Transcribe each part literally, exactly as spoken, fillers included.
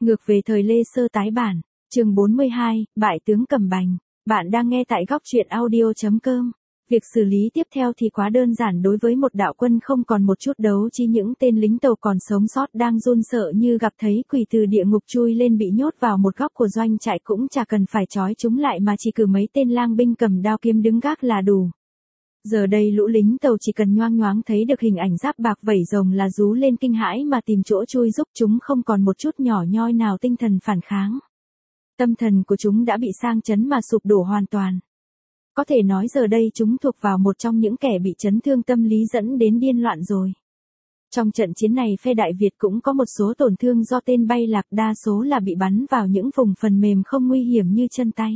Ngược về thời Lê Sơ tái bản, chương bốn mươi hai, Bại tướng Cầm Bành. Bạn đang nghe tại góc truyện audio chấm com. Việc xử lý tiếp theo thì quá đơn giản đối với một đạo quân không còn một chút đấu chi, những tên lính tàu còn sống sót đang run sợ như gặp thấy quỷ từ địa ngục chui lên, bị nhốt vào một góc của doanh trại cũng chả cần phải trói chúng lại mà chỉ cử mấy tên lang binh cầm đao kiếm đứng gác là đủ. Giờ đây lũ lính tàu chỉ cần nhoang nhoáng thấy được hình ảnh giáp bạc vẩy rồng là rú lên kinh hãi mà tìm chỗ chui, giúp chúng không còn một chút nhỏ nhoi nào tinh thần phản kháng. Tâm thần của chúng đã bị sang chấn mà sụp đổ hoàn toàn. Có thể nói giờ đây chúng thuộc vào một trong những kẻ bị chấn thương tâm lý dẫn đến điên loạn rồi. Trong trận chiến này phe Đại Việt cũng có một số tổn thương do tên bay lạc, đa số là bị bắn vào những vùng phần mềm không nguy hiểm như chân tay.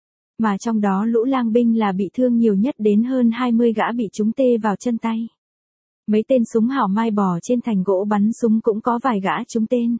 Mà trong đó lũ lang binh là bị thương nhiều nhất, đến hơn hai mươi gã bị trúng tê vào chân tay. Mấy tên súng hảo mai bò trên thành gỗ bắn súng cũng có vài gã trúng tên.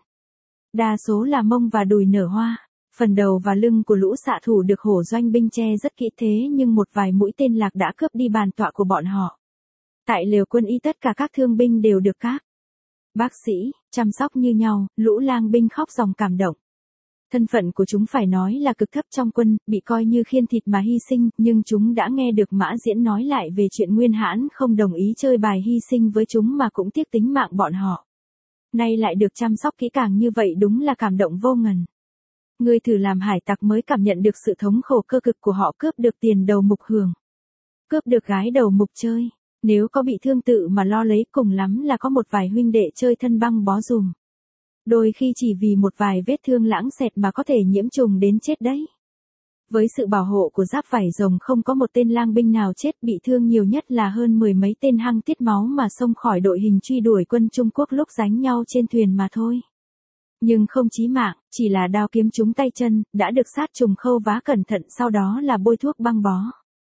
Đa số là mông và đùi nở hoa. Phần đầu và lưng của lũ xạ thủ được hổ doanh binh che rất kỹ, thế nhưng một vài mũi tên lạc đã cướp đi bàn tọa của bọn họ. Tại lều quân y tất cả các thương binh đều được các bác sĩ chăm sóc như nhau, lũ lang binh khóc ròng cảm động. Thân phận của chúng phải nói là cực thấp trong quân, bị coi như khiên thịt mà hy sinh, nhưng chúng đã nghe được Mã Diễn nói lại về chuyện Nguyên Hãn không đồng ý chơi bài hy sinh với chúng mà cũng tiếc tính mạng bọn họ. Nay lại được chăm sóc kỹ càng như vậy, đúng là cảm động vô ngần. Ngươi thử làm hải tặc mới cảm nhận được sự thống khổ cơ cực của họ, cướp được tiền đầu mục hưởng, cướp được gái đầu mục chơi. Nếu có bị thương tự mà lo lấy, cùng lắm là có một vài huynh đệ chơi thân băng bó dùm. Đôi khi chỉ vì một vài vết thương lãng xẹt mà có thể nhiễm trùng đến chết đấy. Với sự bảo hộ của giáp vảy rồng không có một tên lang binh nào chết, bị thương nhiều nhất là hơn mười mấy tên hăng tiết máu mà xông khỏi đội hình truy đuổi quân Trung Quốc lúc đánh nhau trên thuyền mà thôi. Nhưng không chí mạng, chỉ là đao kiếm trúng tay chân, đã được sát trùng khâu vá cẩn thận, sau đó là bôi thuốc băng bó.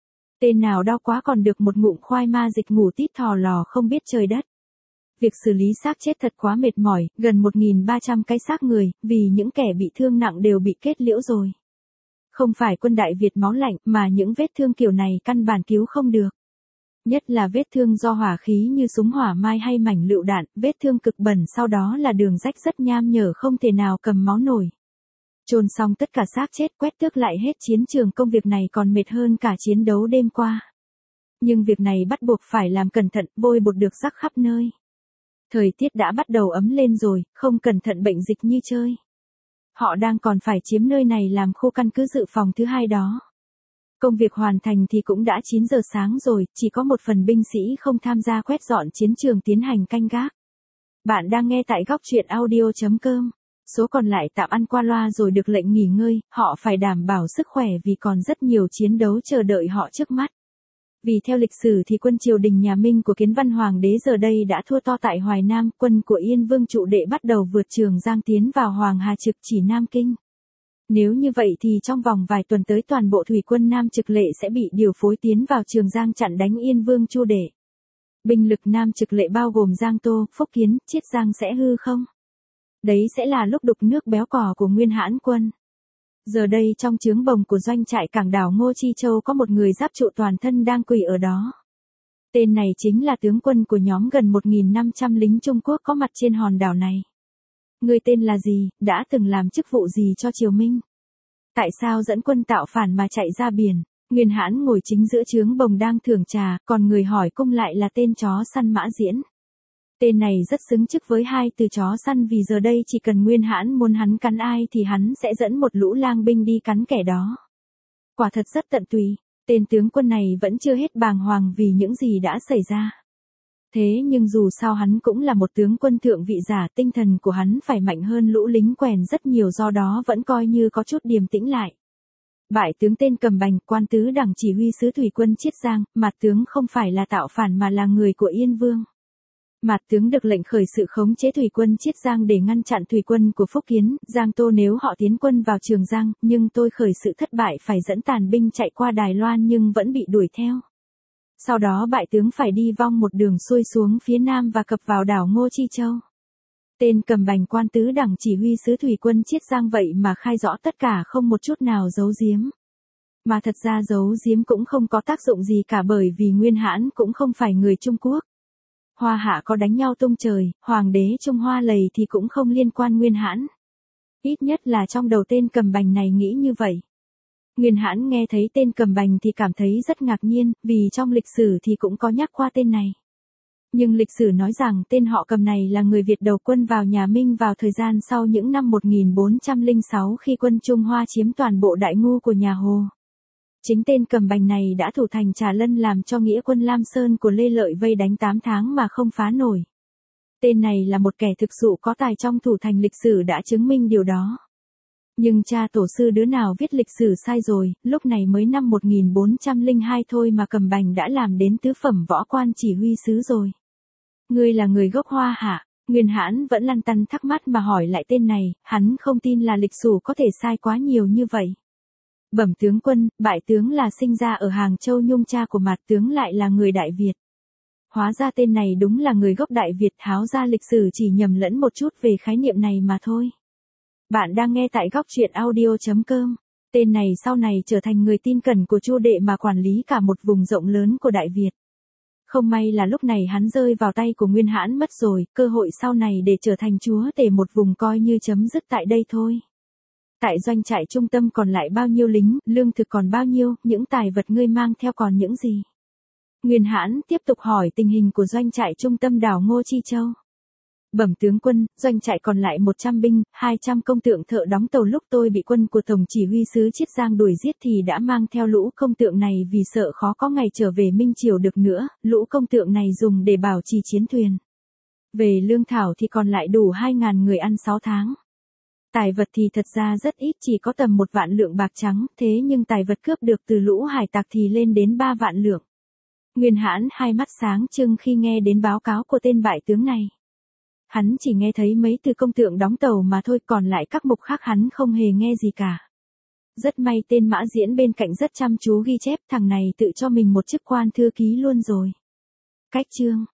Tên nào đau quá còn được một ngụm khoai ma dịch ngủ tít thò lò không biết trời đất. Việc xử lý xác chết thật quá mệt mỏi, gần một nghìn ba trăm cái xác người, vì những kẻ bị thương nặng đều bị kết liễu rồi. Không phải quân Đại Việt máu lạnh, mà những vết thương kiểu này căn bản cứu không được. Nhất là vết thương do hỏa khí như súng hỏa mai hay mảnh lựu đạn, vết thương cực bẩn sau đó là đường rách rất nham nhở, không thể nào cầm máu nổi. Chôn xong tất cả xác chết, quét tước lại hết chiến trường, công việc này còn mệt hơn cả chiến đấu đêm qua. Nhưng việc này bắt buộc phải làm cẩn thận, bôi bột được rắc khắp nơi. Thời tiết đã bắt đầu ấm lên rồi, không cẩn thận bệnh dịch như chơi. Họ đang còn phải chiếm nơi này làm khu căn cứ dự phòng thứ hai đó. Công việc hoàn thành thì cũng đã chín giờ sáng rồi, chỉ có một phần binh sĩ không tham gia quét dọn chiến trường tiến hành canh gác. Bạn đang nghe tại góc truyện audio chấm com. Số còn lại tạm ăn qua loa rồi được lệnh nghỉ ngơi, họ phải đảm bảo sức khỏe vì còn rất nhiều chiến đấu chờ đợi họ trước mắt. Vì theo lịch sử thì quân triều đình nhà Minh của Kiến Văn Hoàng đế giờ đây đã thua to tại Hoài Nam, quân của Yên Vương Trụ Đệ bắt đầu vượt Trường Giang tiến vào Hoàng Hà trực chỉ Nam Kinh. Nếu như vậy thì trong vòng vài tuần tới toàn bộ thủy quân Nam Trực Lệ sẽ bị điều phối tiến vào Trường Giang chặn đánh Yên Vương Chu Đệ. Binh lực Nam Trực Lệ bao gồm Giang Tô, Phúc Kiến, Chiết Giang sẽ hư không? Đấy sẽ là lúc đục nước béo cò của Nguyên Hãn quân. Giờ đây trong trướng bồng của doanh trại cảng đảo Ngô Chi Châu có một người giáp trụ toàn thân đang quỳ ở đó. Tên này chính là tướng quân của nhóm gần một nghìn năm trăm lính Trung Quốc có mặt trên hòn đảo này. Người tên là gì, đã từng làm chức vụ gì cho triều Minh? Tại sao dẫn quân tạo phản mà chạy ra biển? Nguyên Hãn ngồi chính giữa trướng bồng đang thưởng trà, còn người hỏi cung lại là tên chó săn Mã Diễn. Tên này rất xứng chức với hai từ chó săn, vì giờ đây chỉ cần Nguyên Hãn muốn hắn cắn ai thì hắn sẽ dẫn một lũ lang binh đi cắn kẻ đó. Quả thật rất tận tụy, tên tướng quân này vẫn chưa hết bàng hoàng vì những gì đã xảy ra. Thế nhưng dù sao hắn cũng là một tướng quân thượng vị giả, tinh thần của hắn phải mạnh hơn lũ lính quèn rất nhiều, do đó vẫn coi như có chút điềm tĩnh lại. Bại tướng tên Cầm Bành, quan tứ đẳng chỉ huy sứ thủy quân Chiết Giang, mặt tướng không phải là tạo phản mà là người của Yên Vương. Mạt tướng được lệnh khởi sự khống chế thủy quân Chiết Giang để ngăn chặn thủy quân của Phúc Kiến, Giang Tô nếu họ tiến quân vào Trường Giang, nhưng tôi khởi sự thất bại phải dẫn tàn binh chạy qua Đài Loan nhưng vẫn bị đuổi theo. Sau đó bại tướng phải đi vong một đường xuôi xuống phía nam và cập vào đảo Ngô Chi Châu. Tên Cầm Bành quan tứ đẳng chỉ huy sứ thủy quân Chiết Giang vậy mà khai rõ tất cả, không một chút nào giấu giếm. Mà thật ra giấu giếm cũng không có tác dụng gì cả, bởi vì Nguyên Hãn cũng không phải người Trung Quốc. Hoa Hạ có đánh nhau tung trời, hoàng đế Trung Hoa lầy thì cũng không liên quan Nguyên Hãn. Ít nhất là trong đầu tên Cầm Bành này nghĩ như vậy. Nguyên Hãn nghe thấy tên Cầm Bành thì cảm thấy rất ngạc nhiên, vì trong lịch sử thì cũng có nhắc qua tên này. Nhưng lịch sử nói rằng tên họ Cầm này là người Việt đầu quân vào nhà Minh vào thời gian sau những năm một nghìn bốn trăm lẻ sáu khi quân Trung Hoa chiếm toàn bộ Đại Ngu của nhà Hồ. Chính tên Cầm Bành này đã thủ thành Trà Lân làm cho nghĩa quân Lam Sơn của Lê Lợi vây đánh tám tháng mà không phá nổi. Tên này là một kẻ thực sự có tài trong thủ thành, lịch sử đã chứng minh điều đó. Nhưng cha tổ sư đứa nào viết lịch sử sai rồi, lúc này mới năm một nghìn bốn trăm lẻ hai thôi mà Cầm Bành đã làm đến tứ phẩm võ quan chỉ huy sứ rồi. Ngươi là người gốc Hoa hả? Nguyên Hãn vẫn lăn tăn thắc mắc mà hỏi lại tên này, hắn không tin là lịch sử có thể sai quá nhiều như vậy. Bẩm tướng quân, bại tướng là sinh ra ở Hàng Châu Nhung, cha của Mạt tướng lại là người Đại Việt. Hóa ra tên này đúng là người gốc Đại Việt, tháo ra lịch sử chỉ nhầm lẫn một chút về khái niệm này mà thôi. Bạn đang nghe tại góc truyện audio chấm com. Tên này sau này trở thành người tin cẩn của Chu Đệ mà quản lý cả một vùng rộng lớn của Đại Việt. Không may là lúc này hắn rơi vào tay của Nguyên Hãn mất rồi, cơ hội sau này để trở thành chúa tể một vùng coi như chấm dứt tại đây thôi. Tại doanh trại trung tâm còn lại bao nhiêu lính, lương thực còn bao nhiêu, những tài vật ngươi mang theo còn những gì? Nguyên Hãn tiếp tục hỏi tình hình của doanh trại trung tâm đảo Ngô Chi Châu. Bẩm tướng quân, doanh trại còn lại một trăm binh, hai trăm công tượng thợ đóng tàu, lúc tôi bị quân của tổng chỉ huy sứ Chiết Giang đuổi giết thì đã mang theo lũ công tượng này vì sợ khó có ngày trở về Minh Triều được nữa, lũ công tượng này dùng để bảo trì chiến thuyền. Về lương thảo thì còn lại đủ hai ngàn người ăn sáu tháng. Tài vật thì thật ra rất ít, chỉ có tầm một vạn lượng bạc trắng, thế nhưng tài vật cướp được từ lũ hải tặc thì lên đến ba vạn lượng. Nguyên Hãn hai mắt sáng trưng khi nghe đến báo cáo của tên bại tướng này. Hắn chỉ nghe thấy mấy từ công tượng đóng tàu mà thôi, còn lại các mục khác hắn không hề nghe gì cả. Rất may tên Mã Diễn bên cạnh rất chăm chú ghi chép, thằng này tự cho mình một chức quan thư ký luôn rồi. Cách chương